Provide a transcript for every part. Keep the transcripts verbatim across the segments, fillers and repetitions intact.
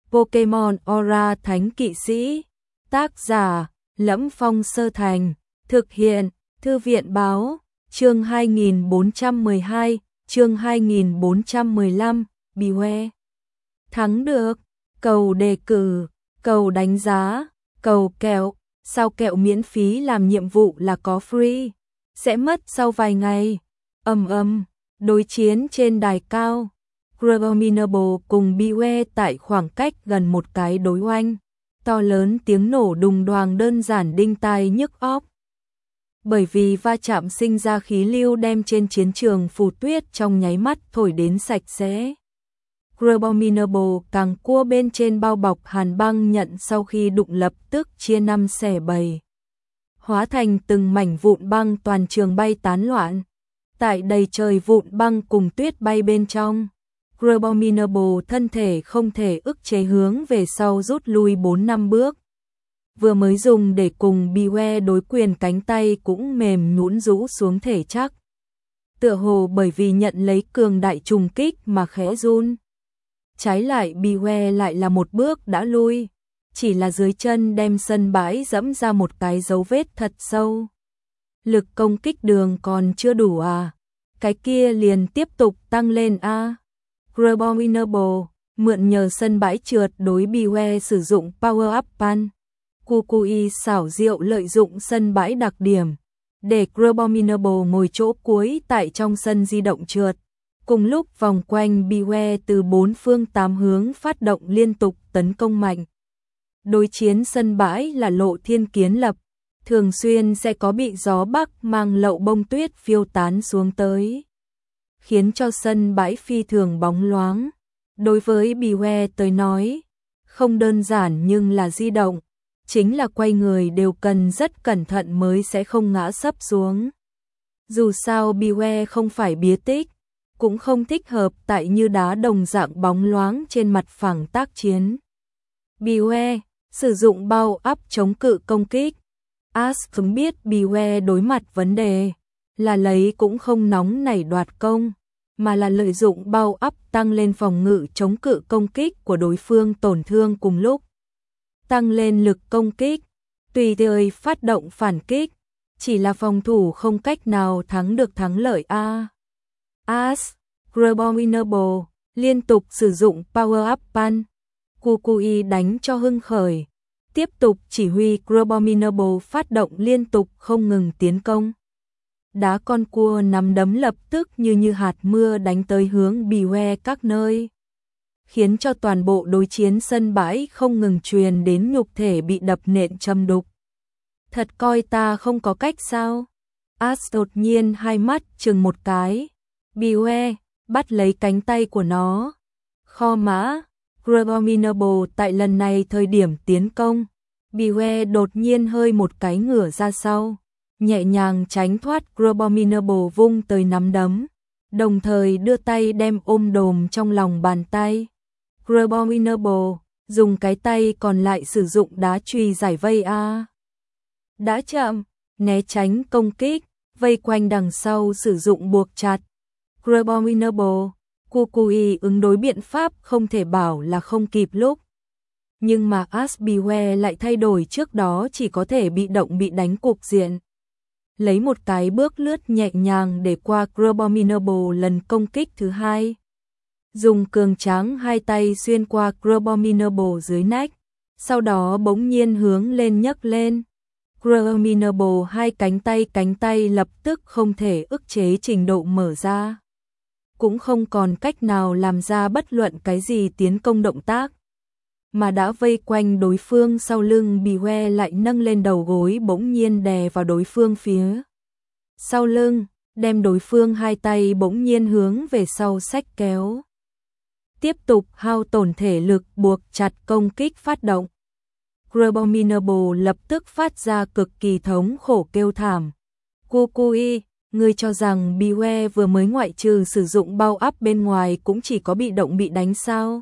Pokemon Aura Thánh Kỵ Sĩ. Tác giả: Lẫm Phong Sơ Thành. Thực hiện: Thư viện báo. Chương hai nghìn bốn trăm mười hai, chương hai nghìn bốn trăm mười lăm, Beware. Thắng được, cầu đề cử, cầu đánh giá, cầu kẹo, sao kẹo miễn phí làm nhiệm vụ là có free, sẽ mất sau vài ngày. Ầm ầm, đối chiến trên đài cao. Abominable cùng Beware tại khoảng cách gần một cái đối oanh. To lớn tiếng nổ đùng đoàng đơn giản đinh tai nhức óc. Bởi vì va chạm sinh ra khí lưu đem trên chiến trường phù tuyết trong nháy mắt thổi đến sạch sẽ. Abominable càng cua bên trên bao bọc hàn băng nhận sau khi đụng lập tức chia năm xẻ bảy. Hóa thành từng mảnh vụn băng toàn trường bay tán loạn. Tại đầy trời vụn băng cùng tuyết bay bên trong. Abominable thân thể không thể ức chế hướng về sau rút lui bốn năm bước. Vừa mới dùng để cùng Beware đối quyền cánh tay cũng mềm nhũn rũ xuống thể chắc. Tựa hồ bởi vì nhận lấy cường đại trùng kích mà khẽ run. Trái lại Beware lại là một bước đã lui, chỉ là dưới chân đem sân bãi dẫm ra một cái dấu vết thật sâu. Lực công kích đường còn chưa đủ à? Cái kia liền tiếp tục tăng lên a. À? Abominable mượn nhờ sân bãi trượt đối Beware sử dụng Power Up Punch. Kukui xảo diệu lợi dụng sân bãi đặc điểm để Abominable ngồi chỗ cuối tại trong sân di động trượt. Cùng lúc vòng quanh Beware từ bốn phương tám hướng phát động liên tục tấn công mạnh. Đối chiến sân bãi là lộ thiên kiến lập, thường xuyên sẽ có bị gió bắc mang lậu bông tuyết phiêu tán xuống tới, khiến cho sân bãi phi thường bóng loáng. Đối với Beware tới nói, không đơn giản nhưng là di động, chính là quay người đều cần rất cẩn thận mới sẽ không ngã sấp xuống. Dù sao Beware không phải bía tích, cũng không thích hợp tại như đá đồng dạng bóng loáng trên mặt phẳng tác chiến. Beware sử dụng bao áp chống cự công kích. Ash không biết Beware đối mặt vấn đề là lấy cũng không nóng nảy đoạt công, mà là lợi dụng bao áp tăng lên phòng ngự chống cự công kích của đối phương tổn thương cùng lúc. Tăng lên lực công kích, tùy thời phát động phản kích, chỉ là phòng thủ không cách nào thắng được thắng lợi a. Ash, Abominable liên tục sử dụng Power Up Punch. Kukui đánh cho hưng khởi, tiếp tục chỉ huy Abominable phát động liên tục không ngừng tiến công. Đá con cua nắm đấm lập tức như như hạt mưa đánh tới hướng Beware các nơi, khiến cho toàn bộ đối chiến sân bãi không ngừng truyền đến nhục thể bị đập nện châm đục. Thật coi ta không có cách sao? Ash đột nhiên hai mắt chừng một cái. Beware bắt lấy cánh tay của nó. Kho mã. Abominable tại lần này thời điểm tiến công, Beware đột nhiên hơi một cái ngửa ra sau, nhẹ nhàng tránh thoát Abominable vung tới nắm đấm, đồng thời đưa tay đem ôm đồm trong lòng bàn tay. Abominable dùng cái tay còn lại sử dụng đá chùy giải vây a. Đã chậm, né tránh công kích, vây quanh đằng sau sử dụng buộc chặt. Abominable, Kukui ứng đối biện pháp không thể bảo là không kịp lúc. Nhưng mà Ash Beware lại thay đổi trước đó chỉ có thể bị động bị đánh cục diện. Lấy một cái bước lướt nhẹ nhàng để qua Abominable lần công kích thứ hai. Dùng cường tráng hai tay xuyên qua Abominable dưới nách, sau đó bỗng nhiên hướng lên nhấc lên. Abominable hai cánh tay cánh tay lập tức không thể ức chế trình độ mở ra. Cũng không còn cách nào làm ra bất luận cái gì tiến công động tác, mà đã vây quanh đối phương sau lưng. Beware lại nâng lên đầu gối bỗng nhiên đè vào đối phương phía sau lưng, đem đối phương hai tay bỗng nhiên hướng về sau xách kéo. Tiếp tục hao tổn thể lực buộc chặt công kích phát động. Abominable lập tức phát ra cực kỳ thống khổ kêu thảm. Kukui, ngươi cho rằng Beware vừa mới ngoại trừ sử dụng bao áp bên ngoài cũng chỉ có bị động bị đánh sao?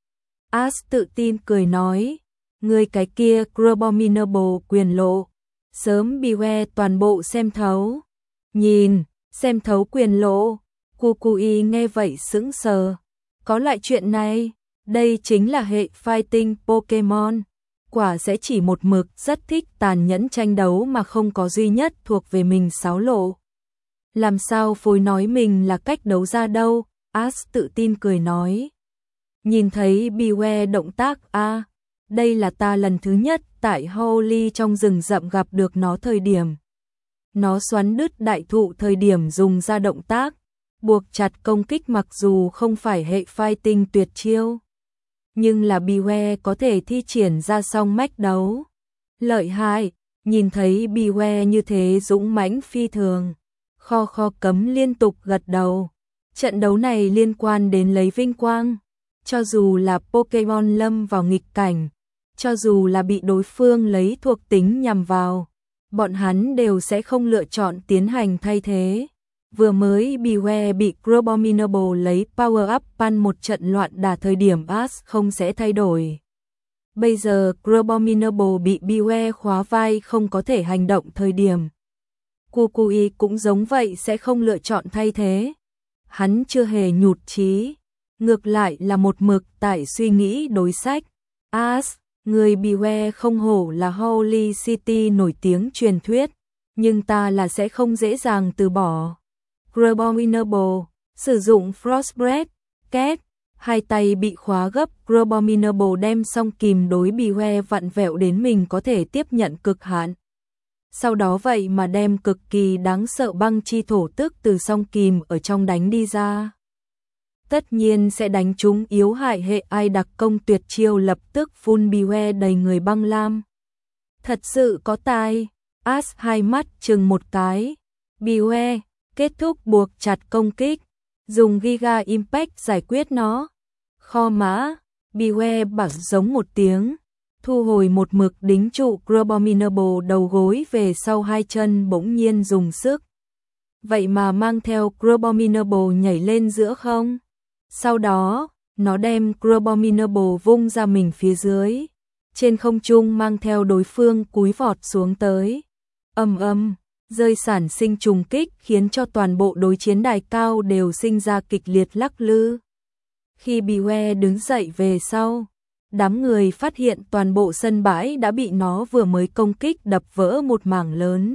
Ash tự tin cười nói, ngươi cái kia Abominable quyền lộ, sớm Beware toàn bộ xem thấu. Nhìn, xem thấu quyền lộ. Kukui nghe vậy sững sờ, có lại chuyện này? Đây chính là hệ fighting Pokemon. Quả sẽ chỉ một mực rất thích tàn nhẫn tranh đấu mà không có duy nhất thuộc về mình xáo lộ. Làm sao phối nói mình là cách đấu ra đâu, Ash tự tin cười nói. Nhìn thấy Biwe động tác a, à, đây là ta lần thứ nhất tại Holy trong rừng rậm gặp được nó thời điểm. Nó xoắn đứt đại thụ thời điểm dùng ra động tác, buộc chặt công kích mặc dù không phải hệ fighting tuyệt chiêu. Nhưng là Biwe có thể thi triển ra song mách đấu. Lợi hại, nhìn thấy Biwe như thế dũng mãnh phi thường. Kho kho cấm liên tục gật đầu. Trận đấu này liên quan đến lấy vinh quang. Cho dù là Pokemon lâm vào nghịch cảnh, cho dù là bị đối phương lấy thuộc tính nhằm vào, bọn hắn đều sẽ không lựa chọn tiến hành thay thế. Vừa mới Biwe bị Crabominable lấy Power Up pan một trận loạn đả thời điểm Ash không sẽ thay đổi. Bây giờ Crabominable bị Biwe khóa vai không có thể hành động thời điểm. Kukui cũng giống vậy sẽ không lựa chọn thay thế. Hắn chưa hề nhụt chí, ngược lại là một mực tại suy nghĩ đối sách. Ash, người Biwe không hổ là Holy City nổi tiếng truyền thuyết, nhưng ta là sẽ không dễ dàng từ bỏ. Crabominable, sử dụng Frost Breath, két, hai tay bị khóa gấp, Crabominable đem song kìm đối Biwe vặn vẹo đến mình có thể tiếp nhận cực hạn. Sau đó vậy mà đem cực kỳ đáng sợ băng chi thổ tức từ song kìm ở trong đánh đi ra. Tất nhiên sẽ đánh trúng yếu hại hệ ai đặc công tuyệt chiêu lập tức phun Biwe đầy người băng lam. Thật sự có tài, Ash hai mắt chừng một cái. Biwe, kết thúc buộc chặt công kích, dùng Giga Impact giải quyết nó. Kho mã, Biwe bảo giống một tiếng, thu hồi một mực đính trụ Crabominable đầu gối về sau hai chân bỗng nhiên dùng sức. Vậy mà mang theo Crabominable nhảy lên giữa không? Sau đó, nó đem Crabominable vung ra mình phía dưới. Trên không trung mang theo đối phương cúi vọt xuống tới. Ầm ầm, rơi sản sinh trùng kích khiến cho toàn bộ đối chiến đài cao đều sinh ra kịch liệt lắc lư. Khi Biwe đứng dậy về sau, đám người phát hiện toàn bộ sân bãi đã bị nó vừa mới công kích đập vỡ một mảng lớn.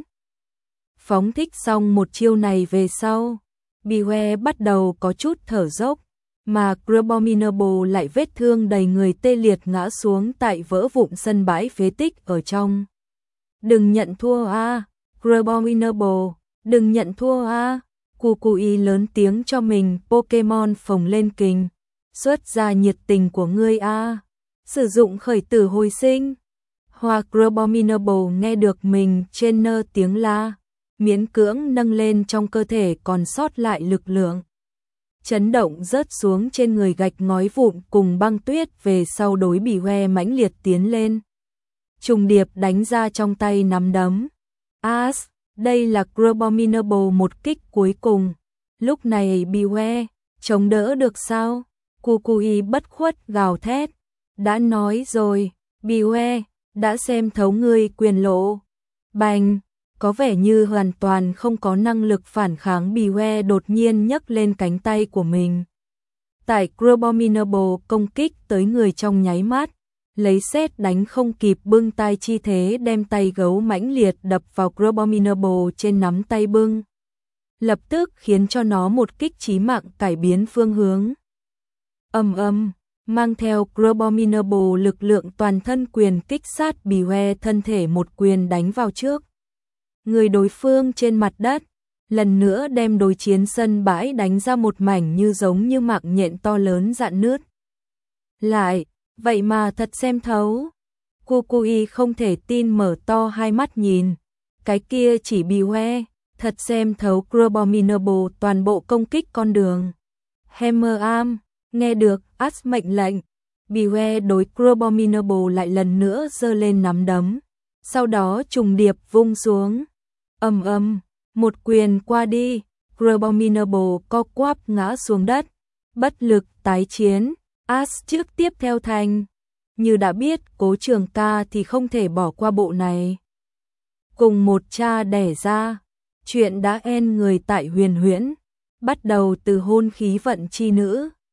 Phóng thích xong một chiêu này về sau, Biwe bắt đầu có chút thở dốc, mà Crabominable lại vết thương đầy người tê liệt ngã xuống tại vỡ vụn sân bãi phế tích ở trong. Đừng nhận thua a, à, Crabominable, đừng nhận thua a. À. Kukui lớn tiếng cho mình Pokemon phồng lên kình, xuất ra nhiệt tình của ngươi a. À. Sử dụng khởi tử hồi sinh. Hoa Crabominable nghe được mình trên nơ tiếng la, miễn cưỡng nâng lên trong cơ thể còn sót lại lực lượng. Chấn động rớt xuống trên người gạch ngói vụn cùng băng tuyết về sau đối Biwe mãnh liệt tiến lên. Trùng điệp đánh ra trong tay nắm đấm. Ash, đây là Crabominable một kích cuối cùng. Lúc này Biwe, chống đỡ được sao? Kukui bất khuất gào thét. Đã nói rồi, Biwe, đã xem thấu ngươi quyền lộ. Bành, có vẻ như hoàn toàn không có năng lực phản kháng. Biwe đột nhiên nhấc lên cánh tay của mình. Tại Crabominable công kích tới người trong nháy mắt, lấy sét đánh không kịp bưng tay chi thế đem tay gấu mãnh liệt đập vào Crabominable trên nắm tay bưng. Lập tức khiến cho nó một kích chí mạng cải biến phương hướng. Ầm ầm, mang theo Crabominable lực lượng toàn thân quyền kích sát Biwe thân thể một quyền đánh vào trước. Người đối phương trên mặt đất, lần nữa đem đối chiến sân bãi đánh ra một mảnh như giống như mạng nhện to lớn rạn nứt. Lại, vậy mà thật xem thấu. Kukui không thể tin mở to hai mắt nhìn. Cái kia chỉ Biwe, thật xem thấu Crabominable toàn bộ công kích con đường. Hammer Arm, nghe được Ash mệnh lệnh. Biwe đối Crabominable lại lần nữa giơ lên nắm đấm. Sau đó trùng điệp vung xuống. Ầm ầm, một quyền qua đi, Crabominable co quắp ngã xuống đất, bất lực tái chiến. Ash trước tiếp theo thành, như đã biết Cố Trường Ca thì không thể bỏ qua bộ này. Cùng một cha đẻ ra, chuyện đã end người tại Huyền Huyễn, bắt đầu từ hôn khí vận chi nữ.